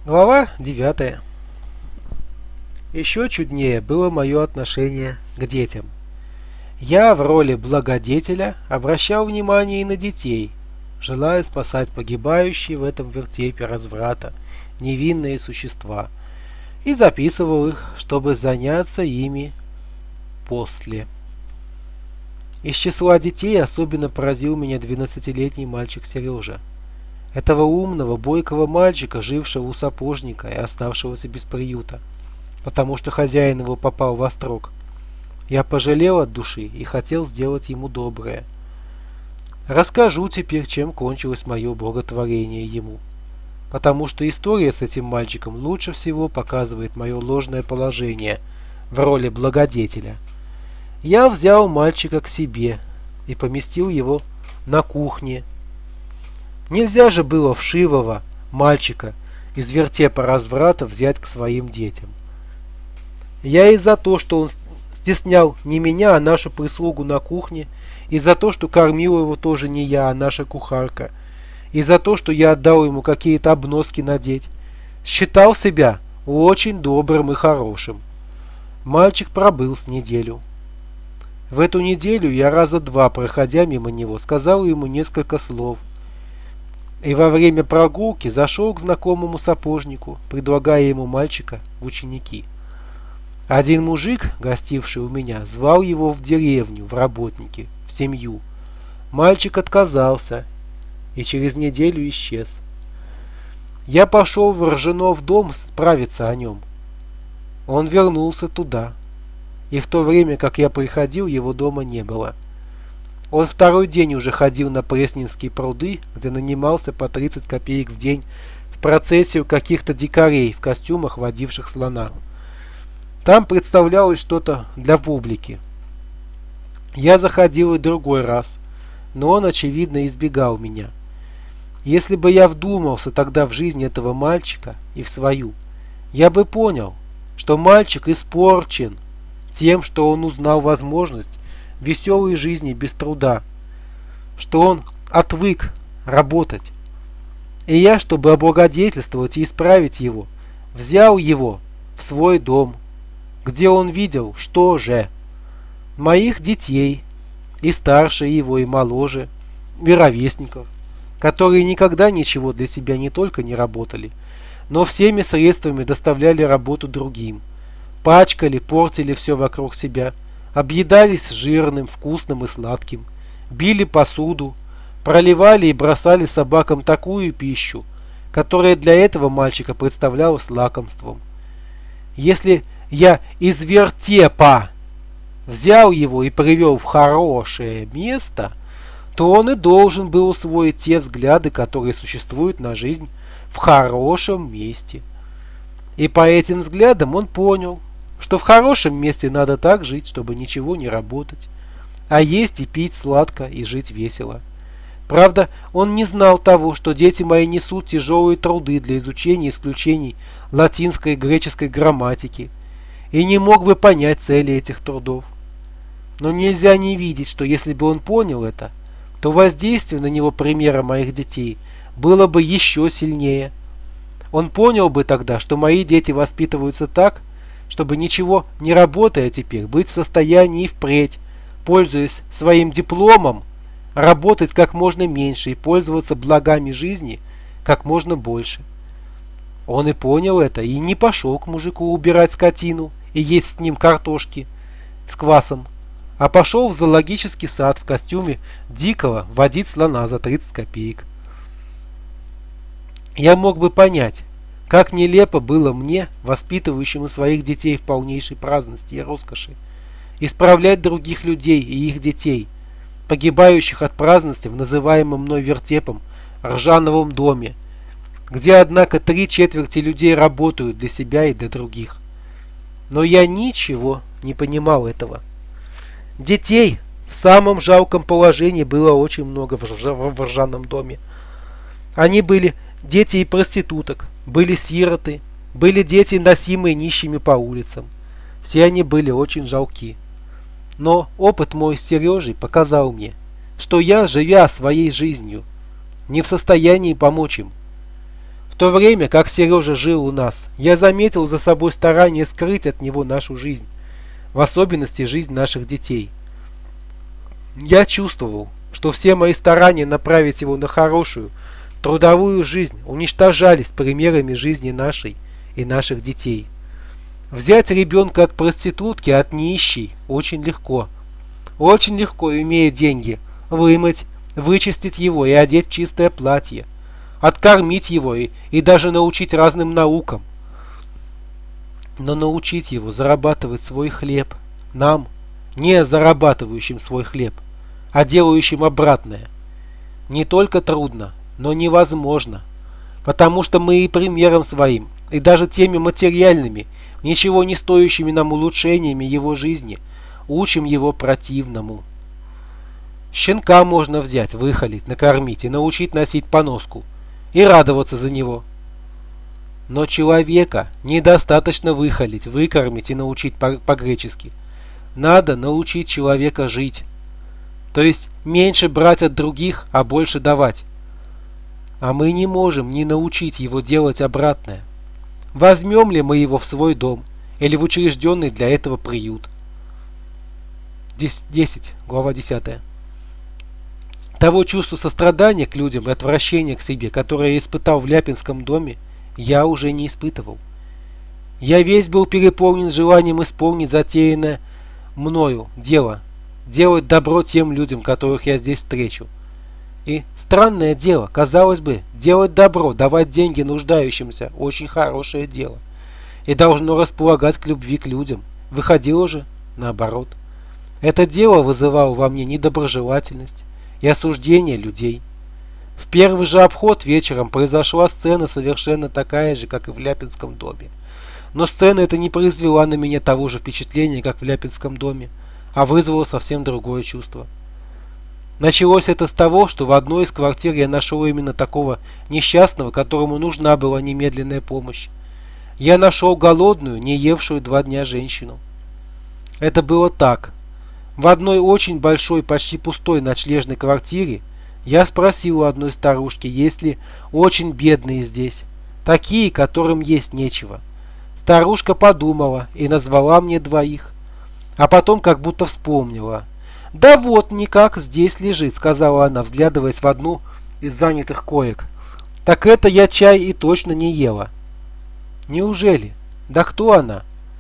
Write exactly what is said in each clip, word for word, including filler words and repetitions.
Глава девятая. Еще чуднее было мое отношение к детям. Я в роли благодетеля обращал внимание и на детей, желая спасать погибающие в этом вертепе разврата невинные существа, и записывал их, чтобы заняться ими после. Из числа детей особенно поразил меня двенадцатилетний мальчик Сережа. Этого умного, бойкого мальчика, жившего у сапожника и оставшегося без приюта, потому что хозяин его попал в острог. Я пожалел от души и хотел сделать ему доброе. Расскажу теперь, чем кончилось мое благотворение ему, потому что история с этим мальчиком лучше всего показывает мое ложное положение в роли благодетеля. Я взял мальчика к себе и поместил его на кухне. Нельзя же было вшивого мальчика из вертепа разврата взять к своим детям. Я и за то, что он стеснял не меня, а нашу прислугу на кухне, и за то, что кормил его тоже не я, а наша кухарка, и за то, что я отдал ему какие-то обноски надеть, считал себя очень добрым и хорошим. Мальчик пробыл с неделю. В эту неделю я раза два, проходя мимо него, сказал ему несколько слов, и во время прогулки зашел к знакомому сапожнику, предлагая ему мальчика в ученики. Один мужик, гостивший у меня, звал его в деревню, в работники, в семью. Мальчик отказался и через неделю исчез. Я пошел в Ржанов дом справиться о нем. Он вернулся туда, и в то время, как я приходил, его дома не было. Он второй день уже ходил на Пресненские пруды, где нанимался по тридцать копеек в день в процессию каких-то дикарей в костюмах, водивших слона. Там представлялось что-то для публики. Я заходил и другой раз, но он, очевидно, избегал меня. Если бы я вдумался тогда в жизнь этого мальчика и в свою, я бы понял, что мальчик испорчен тем, что он узнал возможность веселой жизни без труда, что он отвык работать. И я, чтобы облагодетельствовать и исправить его, взял его в свой дом, где он видел, что же, моих детей, и старше его, и моложе, и ровесников, которые никогда ничего для себя не только не работали, но всеми средствами доставляли работу другим, пачкали, портили все вокруг себя, объедались жирным, вкусным и сладким, били посуду, проливали и бросали собакам такую пищу, которая для этого мальчика представлялась лакомством. Если я из вертепа взял его и привел в хорошее место, то он и должен был усвоить те взгляды, которые существуют на жизнь в хорошем месте. И по этим взглядам он понял, что в хорошем месте надо так жить, чтобы ничего не работать, а есть и пить сладко и жить весело. Правда, он не знал того, что дети мои несут тяжелые труды для изучения исключений латинской и греческой грамматики, и не мог бы понять цели этих трудов. Но нельзя не видеть, что если бы он понял это, то воздействие на него примера моих детей было бы еще сильнее. Он понял бы тогда, что мои дети воспитываются так, чтобы, ничего не работая теперь, быть в состоянии и впредь, пользуясь своим дипломом, работать как можно меньше и пользоваться благами жизни как можно больше. Он и понял это, и не пошел к мужику убирать скотину и есть с ним картошки с квасом, а пошел в зоологический сад в костюме дикого водить слона за тридцать копеек. Я мог бы понять, как нелепо было мне, воспитывающему своих детей в полнейшей праздности и роскоши, исправлять других людей и их детей, погибающих от праздности в называемом мной вертепом Ржановом доме, где, однако, три четверти людей работают для себя и для других. Но я ничего не понимал этого. Детей в самом жалком положении было очень много в, Рж... в Ржаном доме. Они были дети и проституток, были сироты, были дети, носимые нищими по улицам. Все они были очень жалки. Но опыт мой с Сережей показал мне, что я, живя своей жизнью, не в состоянии помочь им. В то время, как Сережа жил у нас, я заметил за собой старание скрыть от него нашу жизнь, в особенности жизнь наших детей. Я чувствовал, что все мои старания направить его на хорошую, трудовую жизнь уничтожались примерами жизни нашей и наших детей. Взять ребенка от проститутки, от нищей очень легко. Очень легко, имея деньги, вымыть, вычистить его и одеть в чистое платье, откормить его и, и даже научить разным наукам. Но научить его зарабатывать свой хлеб нам, не зарабатывающим свой хлеб, а делающим обратное, не только трудно, но невозможно, потому что мы и примером своим, и даже теми материальными, ничего не стоящими нам улучшениями его жизни, учим его противному. Щенка можно взять, выхолить, накормить и научить носить поноску, и радоваться за него. Но человека недостаточно выхолить, выкормить и научить по-гречески. Надо научить человека жить. То есть меньше брать от других, а больше давать. А мы не можем не научить его делать обратное. Возьмем ли мы его в свой дом или в учрежденный для этого приют? десять. Глава десятая. Того чувства сострадания к людям и отвращения к себе, которое я испытал в Ляпинском доме, я уже не испытывал. Я весь был переполнен желанием исполнить затеянное мною дело, делать добро тем людям, которых я здесь встречу. И странное дело, казалось бы, делать добро, давать деньги нуждающимся – очень хорошее дело. И должно располагать к любви к людям. Выходило же наоборот. Это дело вызывало во мне недоброжелательность и осуждение людей. В первый же обход вечером произошла сцена совершенно такая же, как и в Ляпинском доме. Но сцена эта не произвела на меня того же впечатления, как в Ляпинском доме, а вызвала совсем другое чувство. Началось это с того, что в одной из квартир я нашел именно такого несчастного, которому нужна была немедленная помощь. Я нашел голодную, не евшую два дня женщину. Это было так. В одной очень большой, почти пустой ночлежной квартире я спросил у одной старушки, есть ли очень бедные здесь, такие, которым есть нечего. Старушка подумала и назвала мне двоих, а потом как будто вспомнила. «Да вот, никак здесь лежит», — сказала она, взглядываясь в одну из занятых коек. «Так это я чай и точно не ела». «Неужели? Да кто она?»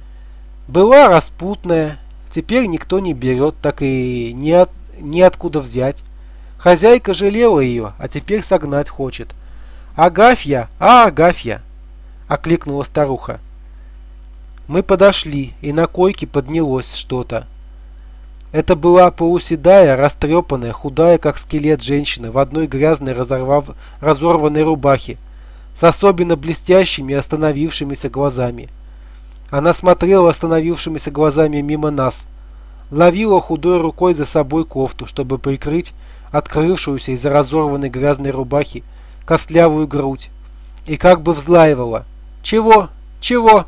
«Была распутная, теперь никто не берет, так и не от, неоткуда взять. Хозяйка жалела ее, а теперь согнать хочет». «Агафья! А, Агафья!» — окликнула старуха. Мы подошли, и на койке поднялось что-то. Это была полуседая, растрепанная, худая, как скелет женщина в одной грязной разорвав... разорванной рубахе, с особенно блестящими и остановившимися глазами. Она смотрела остановившимися глазами мимо нас, ловила худой рукой за собой кофту, чтобы прикрыть открывшуюся из-за разорванной грязной рубахи костлявую грудь, и как бы взлаивала. «Чего? Чего?»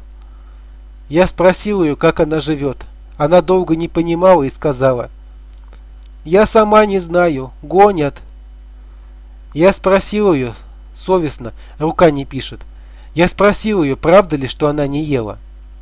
Я спросил ее, как она живет. Она долго не понимала и сказала: «Я сама не знаю, гонят». Я спросил ее, совестно, рука не пишет. Я спросил ее, правда ли, что она не ела.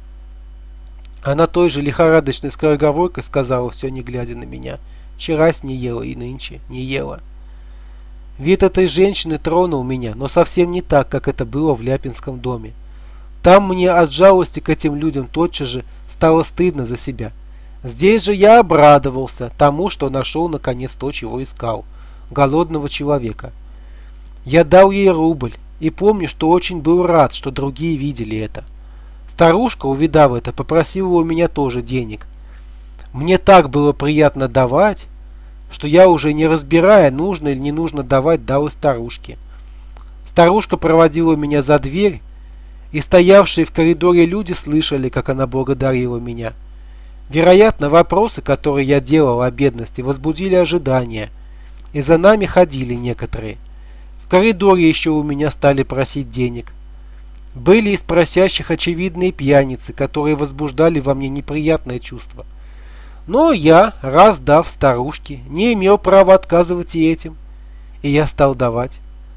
Она той же лихорадочной скороговоркой сказала, все не глядя на меня: «Вчерась не ела и нынче не ела». Вид этой женщины тронул меня, но совсем не так, как это было в Ляпинском доме. Там мне от жалости к этим людям тотчас же стало стыдно за себя. Здесь же я обрадовался тому, что нашел наконец то, чего искал – голодного человека. Я дал ей рубль и помню, что очень был рад, что другие видели это. Старушка, увидав это, попросила у меня тоже денег. Мне так было приятно давать, что я, уже не разбирая, нужно или не нужно давать, дал и старушке. Старушка проводила меня за дверь, и стоявшие в коридоре люди слышали, как она благодарила меня. Вероятно, вопросы, которые я делал о бедности, возбудили ожидания, и за нами ходили некоторые. В коридоре еще у меня стали просить денег. Были из просящих очевидные пьяницы, которые возбуждали во мне неприятное чувство. Но я, раз дав старушке, не имел права отказывать и этим, и я стал давать.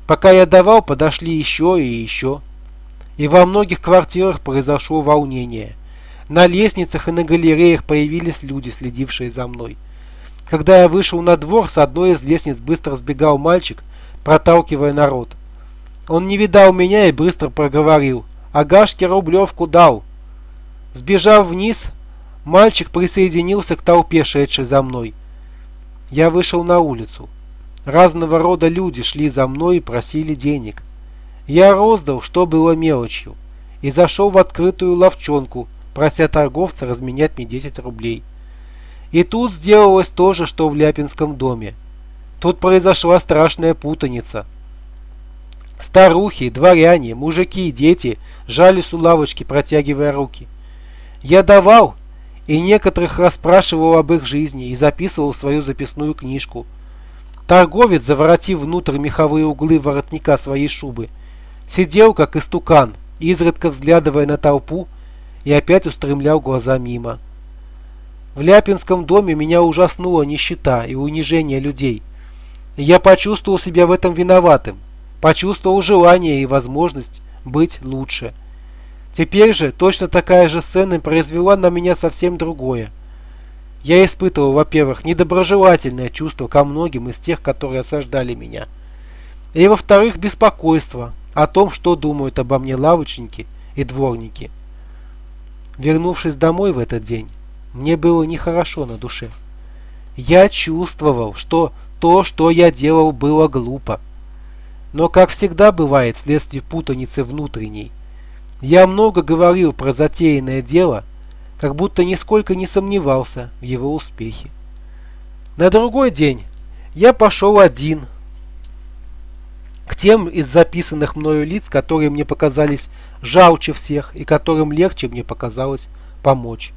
Пока я давал, подошли еще и еще. И во многих квартирах произошло волнение. На лестницах и на галереях появились люди, следившие за мной. Когда я вышел на двор, с одной из лестниц быстро сбегал мальчик, проталкивая народ. Он не видал меня и быстро проговорил: «Агашке рублевку дал». Сбежав вниз, мальчик присоединился к толпе, шедшей за мной. Я вышел на улицу. Разного рода люди шли за мной и просили денег. Я роздал, что было мелочью, и зашел в открытую лавчонку, прося торговца разменять мне десять рублей. И тут сделалось то же, что в Ляпинском доме. Тут произошла страшная путаница. Старухи, дворяне, мужики и дети жались у лавочки, протягивая руки. Я давал, и некоторых расспрашивал об их жизни и записывал в свою записную книжку. Торговец, заворотив внутрь меховые углы воротника своей шубы, сидел как истукан, изредка взглядывая на толпу, и опять устремлял глаза мимо. В Ляпинском доме меня ужаснула нищета и унижение людей. И я почувствовал себя в этом виноватым, почувствовал желание и возможность быть лучше. Теперь же точно такая же сцена произвела на меня совсем другое. Я испытывал, во-первых, недоброжелательное чувство ко многим из тех, которые осаждали меня. И, во-вторых, беспокойство о том, что думают обо мне лавочники и дворники. Вернувшись домой в этот день, мне было нехорошо на душе. Я чувствовал, что то, что я делал, было глупо. Но, как всегда бывает вследствие путаницы внутренней, я много говорил про затеянное дело, как будто нисколько не сомневался в его успехе. На другой день я пошел один к тем из записанных мною лиц, которые мне показались жалче всех и которым легче мне показалось помочь.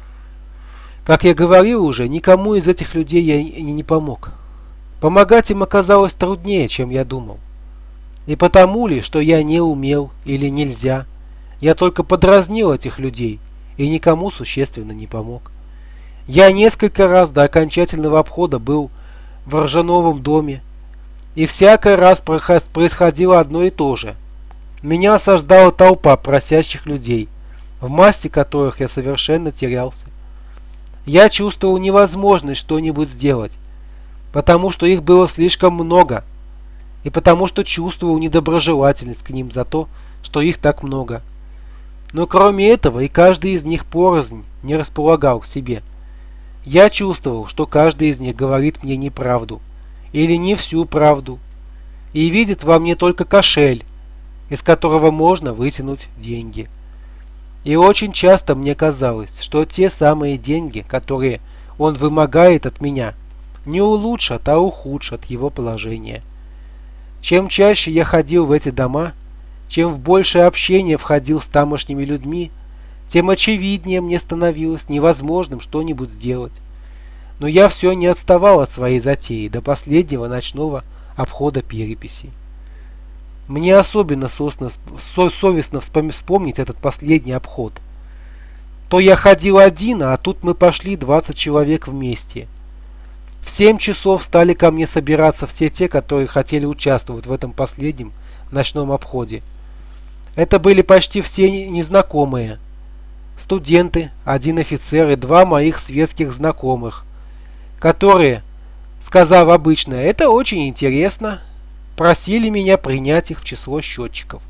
Как я говорил уже, никому из этих людей я и не помог. Помогать им оказалось труднее, чем я думал. И потому ли, что я не умел или нельзя, я только подразнил этих людей и никому существенно не помог. Я несколько раз до окончательного обхода был в Ржановом доме, и всякий раз происходило одно и то же. Меня осаждала толпа просящих людей, в массе которых я совершенно терялся. Я чувствовал невозможность что-нибудь сделать, потому что их было слишком много, и потому что чувствовал недоброжелательность к ним за то, что их так много. Но кроме этого и каждый из них порознь не располагал к себе. Я чувствовал, что каждый из них говорит мне неправду, или не всю правду, и видит во мне только кошель, из которого можно вытянуть деньги. И очень часто мне казалось, что те самые деньги, которые он вымогает от меня, не улучшат, а ухудшат его положение. Чем чаще я ходил в эти дома, чем в большее общение входил с тамошними людьми, тем очевиднее мне становилось невозможным что-нибудь сделать. Но я все не отставал от своей затеи до последнего ночного обхода переписи. Мне особенно сосно, со, совестно вспомнить этот последний обход. То я ходил один, а тут мы пошли двадцать человек вместе. В семь часов стали ко мне собираться все те, которые хотели участвовать в этом последнем ночном обходе. Это были почти все незнакомые. Студенты, один офицер и два моих светских знакомых, которые, сказав обычно «это очень интересно», просили меня принять их в число счетчиков.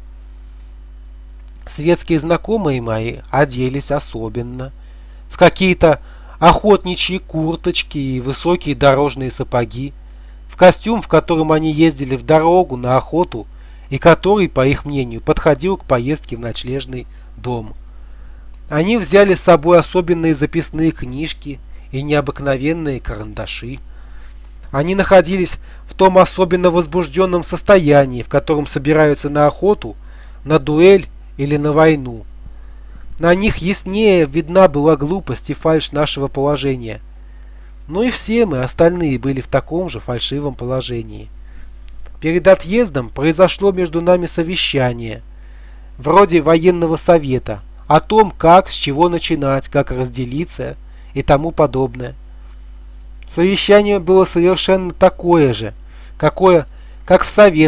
Светские знакомые мои оделись особенно в какие-то охотничьи курточки и высокие дорожные сапоги, в костюм, в котором они ездили в дорогу на охоту и который, по их мнению, подходил к поездке в ночлежный дом. Они взяли с собой особенные записные книжки и необыкновенные карандаши. Они находились в том особенно возбужденном состоянии, в котором собираются на охоту, на дуэль или на войну. На них яснее видна была глупость и фальшь нашего положения. Но и все мы остальные были в таком же фальшивом положении. Перед отъездом произошло между нами совещание, вроде военного совета, о том, как, с чего начинать, как разделиться и тому подобное. Совещание было совершенно такое же, какое, как в советах,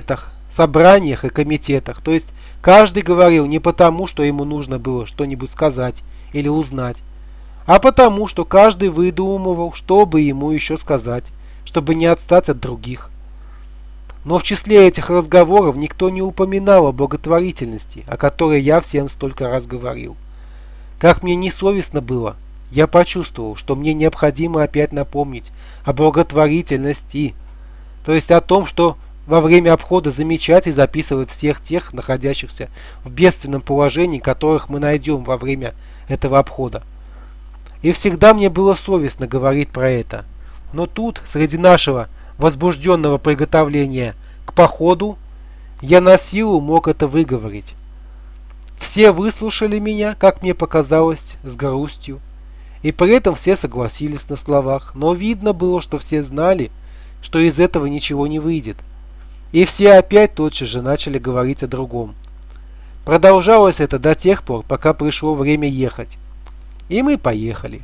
собраниях и комитетах, то есть каждый говорил не потому, что ему нужно было что-нибудь сказать или узнать, а потому, что каждый выдумывал, что бы ему еще сказать, чтобы не отстать от других. Но в числе этих разговоров никто не упоминал о благотворительности, о которой я всем столько раз говорил. Как мне несовестно было, я почувствовал, что мне необходимо опять напомнить о благотворительности, то есть о том, что во время обхода замечать и записывать всех тех, находящихся в бедственном положении, которых мы найдем во время этого обхода. И всегда мне было совестно говорить про это. Но тут, среди нашего возбужденного приготовления к походу, я на силу мог это выговорить. Все выслушали меня, как мне показалось, с грустью, и при этом все согласились на словах, но видно было, что все знали, что из этого ничего не выйдет. И все опять тотчас же начали говорить о другом. Продолжалось это до тех пор, пока пришло время ехать. И мы поехали.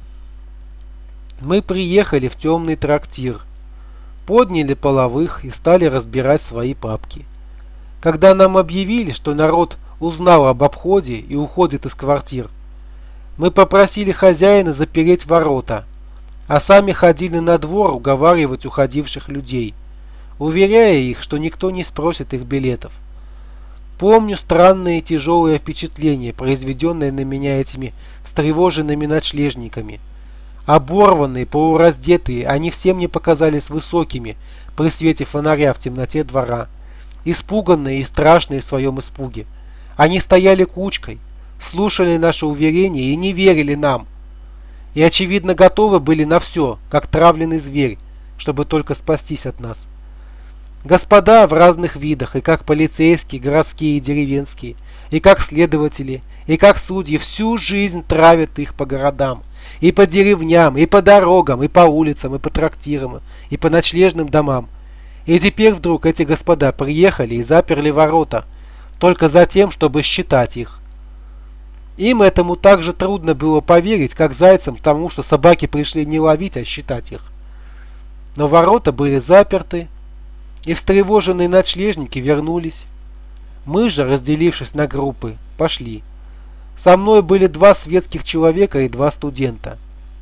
Мы приехали в темный трактир, подняли половых и стали разбирать свои папки. Когда нам объявили, что народ узнал об обходе и уходит из квартир, мы попросили хозяина запереть ворота, а сами ходили на двор уговаривать уходивших людей, уверяя их, что никто не спросит их билетов. Помню странные и тяжелые впечатления, произведенные на меня этими встревоженными ночлежниками. Оборванные, полураздетые, они все мне показались высокими при свете фонаря в темноте двора, испуганные и страшные в своем испуге. Они стояли кучкой, слушали наши уверения и не верили нам, и, очевидно, готовы были на все, как травленный зверь, чтобы только спастись от нас. Господа в разных видах, и как полицейские, городские и деревенские, и как следователи, и как судьи, всю жизнь травят их по городам, и по деревням, и по дорогам, и по улицам, и по трактирам, и по ночлежным домам. И теперь вдруг эти господа приехали и заперли ворота, только за тем, чтобы считать их. Им этому так же трудно было поверить, как зайцам тому, что собаки пришли не ловить, а считать их. Но ворота были заперты, и встревоженные ночлежники вернулись. Мы же, разделившись на группы, пошли. Со мной были два светских человека и два студента.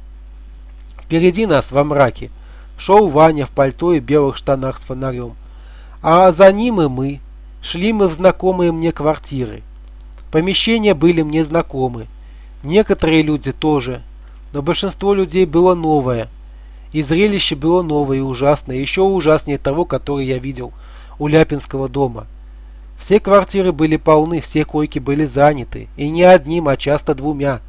Впереди нас во мраке шел Ваня в пальто и белых штанах с фонарем, а за ним и мы. Шли мы в знакомые мне квартиры. Помещения были мне знакомы, некоторые люди тоже, но большинство людей было новое. И зрелище было новое и ужасное, еще ужаснее того, которое я видел у Ляпинского дома. Все квартиры были полны, все койки были заняты, и не одним, а часто двумя.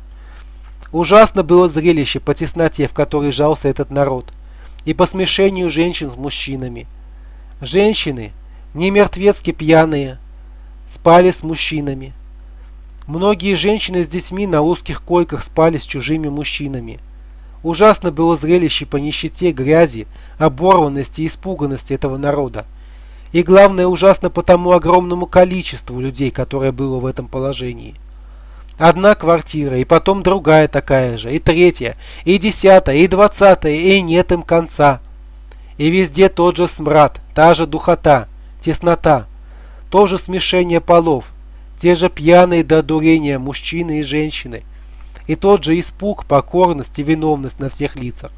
Ужасно было зрелище по тесноте, в которой жался этот народ, и по смешению женщин с мужчинами. Женщины, не мертвецки пьяные, спали с мужчинами. Многие женщины с детьми на узких койках спали с чужими мужчинами. Ужасно было зрелище по нищете, грязи, оборванности и испуганности этого народа. И главное, ужасно по тому огромному количеству людей, которое было в этом положении. Одна квартира, и потом другая такая же, и третья, и десятая, и двадцатая, и нет им конца. И везде тот же смрад, та же духота, теснота, то же смешение полов, те же пьяные до одурения мужчины и женщины, и тот же испуг, покорность и виновность на всех лицах.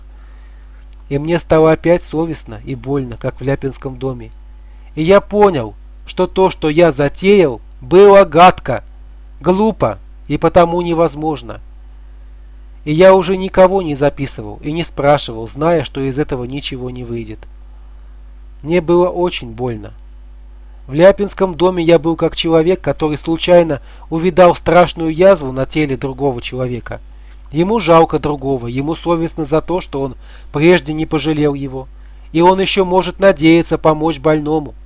И мне стало опять совестно и больно, как в Ляпинском доме. И я понял, что то, что я затеял, было гадко, глупо и потому невозможно. И я уже никого не записывал и не спрашивал, зная, что из этого ничего не выйдет. Мне было очень больно. В Ляпинском доме я был как человек, который случайно увидал страшную язву на теле другого человека. Ему жалко другого, ему совестно за то, что он прежде не пожалел его, и он еще может надеяться помочь больному.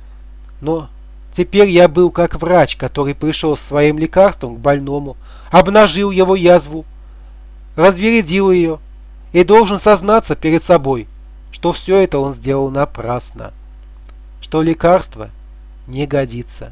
Но теперь я был как врач, который пришел с своим лекарством к больному, обнажил его язву, развередил ее и должен сознаться перед собой, что все это он сделал напрасно, что лекарство не годится.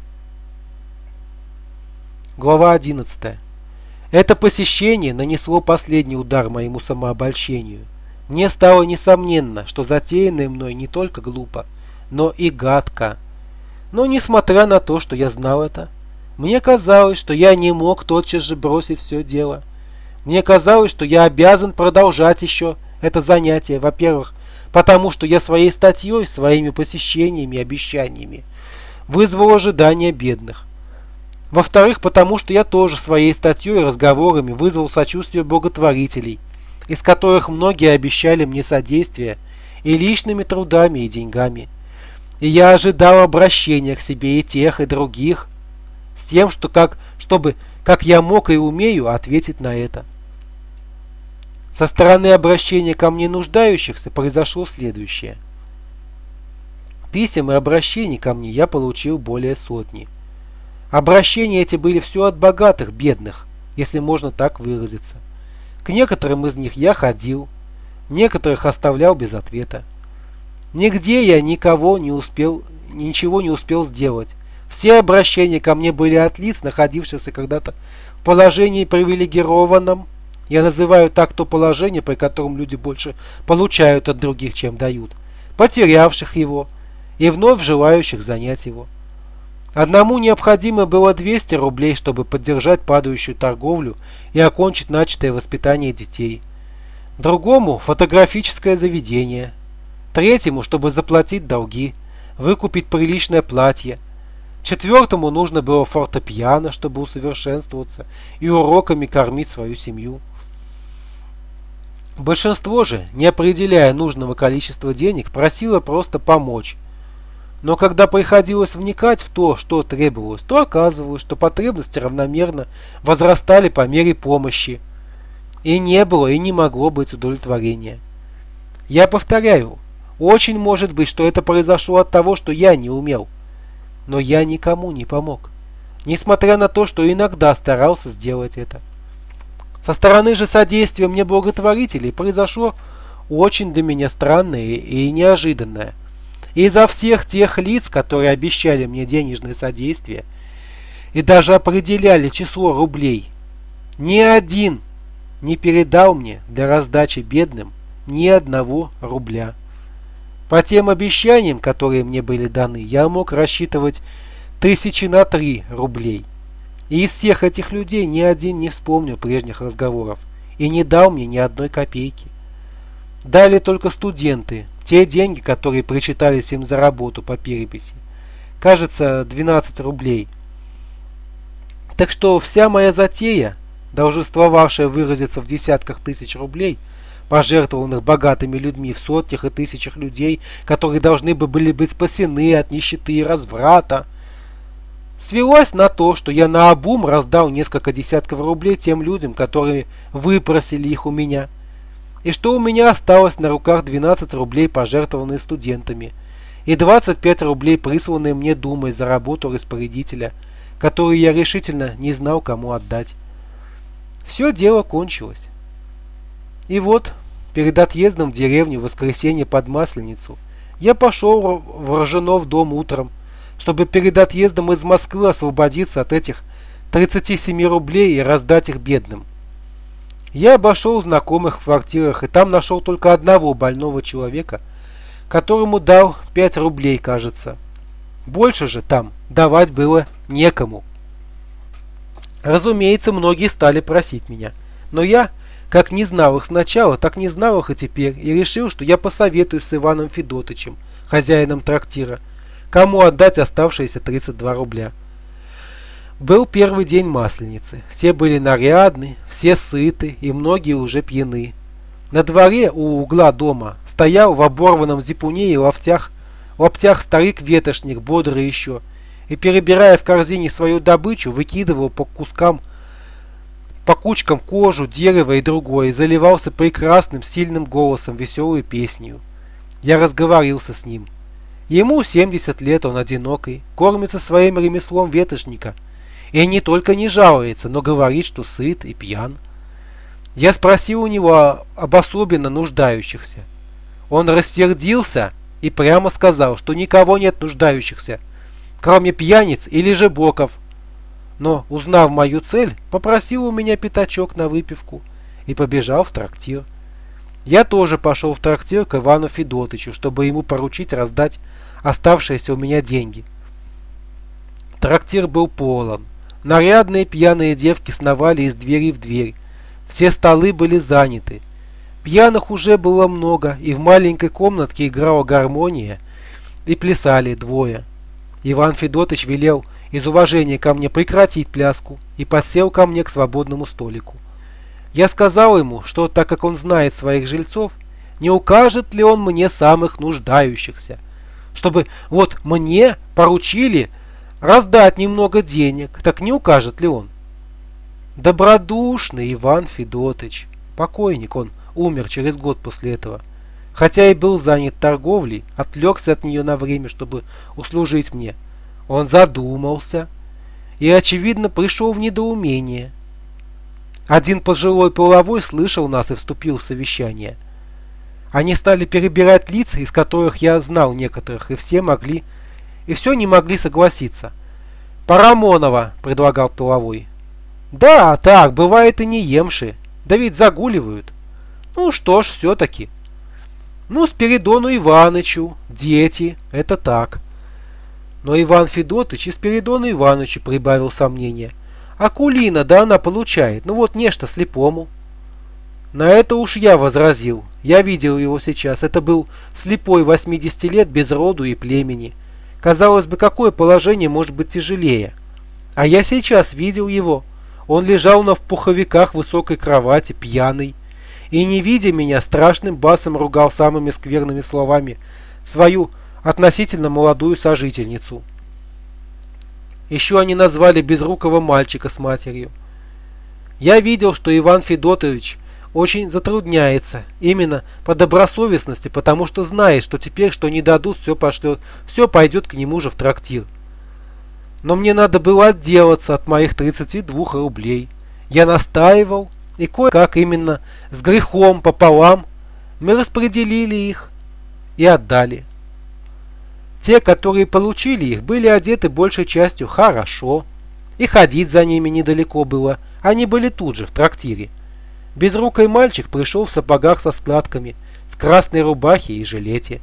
Глава одиннадцатая. Это посещение нанесло последний удар моему самообольщению. Мне стало несомненно, что затеянное мной не только глупо, но и гадко. Но несмотря на то, что я знал это, мне казалось, что я не мог тотчас же бросить все дело. Мне казалось, что я обязан продолжать еще это занятие, во-первых, потому что я своей статьей, своими посещениями и обещаниями вызвал ожидания бедных. Во-вторых, потому что я тоже своей статьей и разговорами вызвал сочувствие благотворителей, из которых многие обещали мне содействие и личными трудами, и деньгами. И я ожидал обращения к себе и тех, и других, с тем, что как, чтобы, как я мог и умею, ответить на это. Со стороны обращения ко мне нуждающихся произошло следующее. Писем и обращений ко мне я получил более сотни. Обращения эти были все от богатых, бедных, если можно так выразиться. К некоторым из них я ходил, некоторых оставлял без ответа. Нигде я никого не успел, ничего не успел сделать. Все обращения ко мне были от лиц, находившихся когда-то в положении привилегированном. Я называю так то положение, при котором люди больше получают от других, чем дают, потерявших его и вновь желающих занять его. Одному необходимо было двести рублей, чтобы поддержать падающую торговлю и окончить начатое воспитание детей. Другому – фотографическое заведение. Третьему – чтобы заплатить долги, выкупить приличное платье. Четвертому нужно было фортепиано, чтобы усовершенствоваться и уроками кормить свою семью. Большинство же, не определяя нужного количества денег, просило просто помочь. Но когда приходилось вникать в то, что требовалось, то оказывалось, что потребности равномерно возрастали по мере помощи. И не было и не могло быть удовлетворения. Я повторяю, очень может быть, что это произошло от того, что я не умел. Но я никому не помог, несмотря на то, что иногда старался сделать это. Со стороны же содействия мне благотворителей произошло очень для меня странное и неожиданное. Изо всех тех лиц, которые обещали мне денежное содействие и даже определяли число рублей, ни один не передал мне для раздачи бедным ни одного рубля. По тем обещаниям, которые мне были даны, я мог рассчитывать тысячи на три рублей. И из всех этих людей ни один не вспомнил прежних разговоров и не дал мне ни одной копейки. Дали только студенты те деньги, которые причитались им за работу по переписи. Кажется, двенадцать рублей. Так что вся моя затея, долженствовавшая выразиться в десятках тысяч рублей, пожертвованных богатыми людьми в сотнях и тысячах людей, которые должны бы были быть спасены от нищеты и разврата, свелась на то, что я наобум раздал несколько десятков рублей тем людям, которые выпросили их у меня, и что у меня осталось на руках двенадцать рублей, пожертвованные студентами, и двадцать пять рублей, присланные мне Думой за работу распорядителя, которые я решительно не знал, кому отдать. Все дело кончилось. И вот, перед отъездом в деревню в воскресенье под Масленицу, я пошел в Роженов дом утром, чтобы перед отъездом из Москвы освободиться от этих тридцати семи рублей и раздать их бедным. Я обошел знакомых в квартирах и там нашел только одного больного человека, которому дал пять рублей, кажется. Больше же там давать было некому. Разумеется, многие стали просить меня, но я, как не знал их сначала, так не знал их и теперь, и решил, что я посоветуюсь с Иваном Федотычем, хозяином трактира, кому отдать оставшиеся тридцать два рубля. Был первый день Масленицы. Все были нарядны, все сыты и многие уже пьяны. На дворе у угла дома стоял в оборванном зипуне и лаптях, лаптях старик-ветошник, бодрый еще, и, перебирая в корзине свою добычу, выкидывал по кускам, по кучкам кожу, дерево и другое, и заливался прекрасным, сильным голосом веселую песню. Я разговорился с ним. Ему семьдесят лет, он одинокий, кормится своим ремеслом ветошника, и не только не жалуется, но говорит, что сыт и пьян. Я спросил у него об особенно нуждающихся. Он рассердился и прямо сказал, что никого нет нуждающихся, кроме пьяниц или же боков. Но, узнав мою цель, попросил у меня пятачок на выпивку и побежал в трактир. Я тоже пошел в трактир к Ивану Федотычу, чтобы ему поручить раздать оставшиеся у меня деньги. трактир был полон. Нарядные пьяные девки сновали из двери в дверь. Все столы были заняты. Пьяных уже было много, и в маленькой комнатке играла гармония, и плясали двое. Иван Федотыч велел из уважения ко мне прекратить пляску и подсел ко мне к свободному столику. Я сказал ему, что, так как он знает своих жильцов, не укажет ли он мне самых нуждающихся, чтобы вот мне поручили раздать немного денег, так не укажет ли он? Добродушный Иван Федотыч, покойник, он умер через год после этого, хотя и был занят торговлей, отвлекся от нее на время, чтобы услужить мне. Он задумался и, очевидно, пришел в недоумение. Один пожилой половой слышал нас и вступил в совещание. Они стали перебирать лица, из которых я знал некоторых, и все могли, и все не могли согласиться. «Парамонова», — предлагал половой. «Да, так, бывает и не емши, да ведь загуливают». «Ну что ж, все-таки». «Ну, Спиридону Иванычу, дети, это так». Но Иван Федотыч и Спиридону Иванычу прибавил сомнения. «Акулина, да она получает, ну вот нечто слепому». На это уж я возразил. Я видел его сейчас. Это был слепой восьмидесяти лет без роду и племени. Казалось бы, какое положение может быть тяжелее? А я сейчас видел его. Он лежал на пуховиках высокой кровати, пьяный. И, не видя меня, страшным басом ругал самыми скверными словами свою относительно молодую сожительницу. Еще они назвали безрукого мальчика с матерью. Я видел, что Иван Федотович очень затрудняется именно по добросовестности, потому что знает, что теперь, что не дадут, все пошлет, все пойдет к нему же в трактир. Но мне надо было отделаться от моих тридцати двух рублей. Я настаивал, и кое-как именно с грехом пополам мы распределили их и отдали. Те, которые получили их, были одеты большей частью хорошо, и ходить за ними недалеко было, они были тут же в трактире. Безрукий мальчик пришел в сапогах со складками, в красной рубахе и жилете.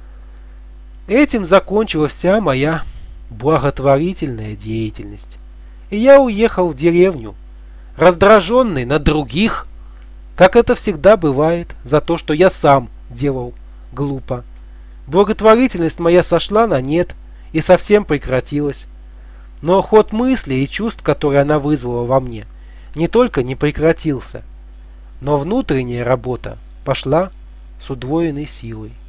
Этим закончилась вся моя благотворительная деятельность. И я уехал в деревню, раздраженный на других, как это всегда бывает, за то, что я сам делал глупо. Благотворительность моя сошла на нет и совсем прекратилась. Но ход мыслей и чувств, которые она вызвала во мне, не только не прекратился, но внутренняя работа пошла с удвоенной силой.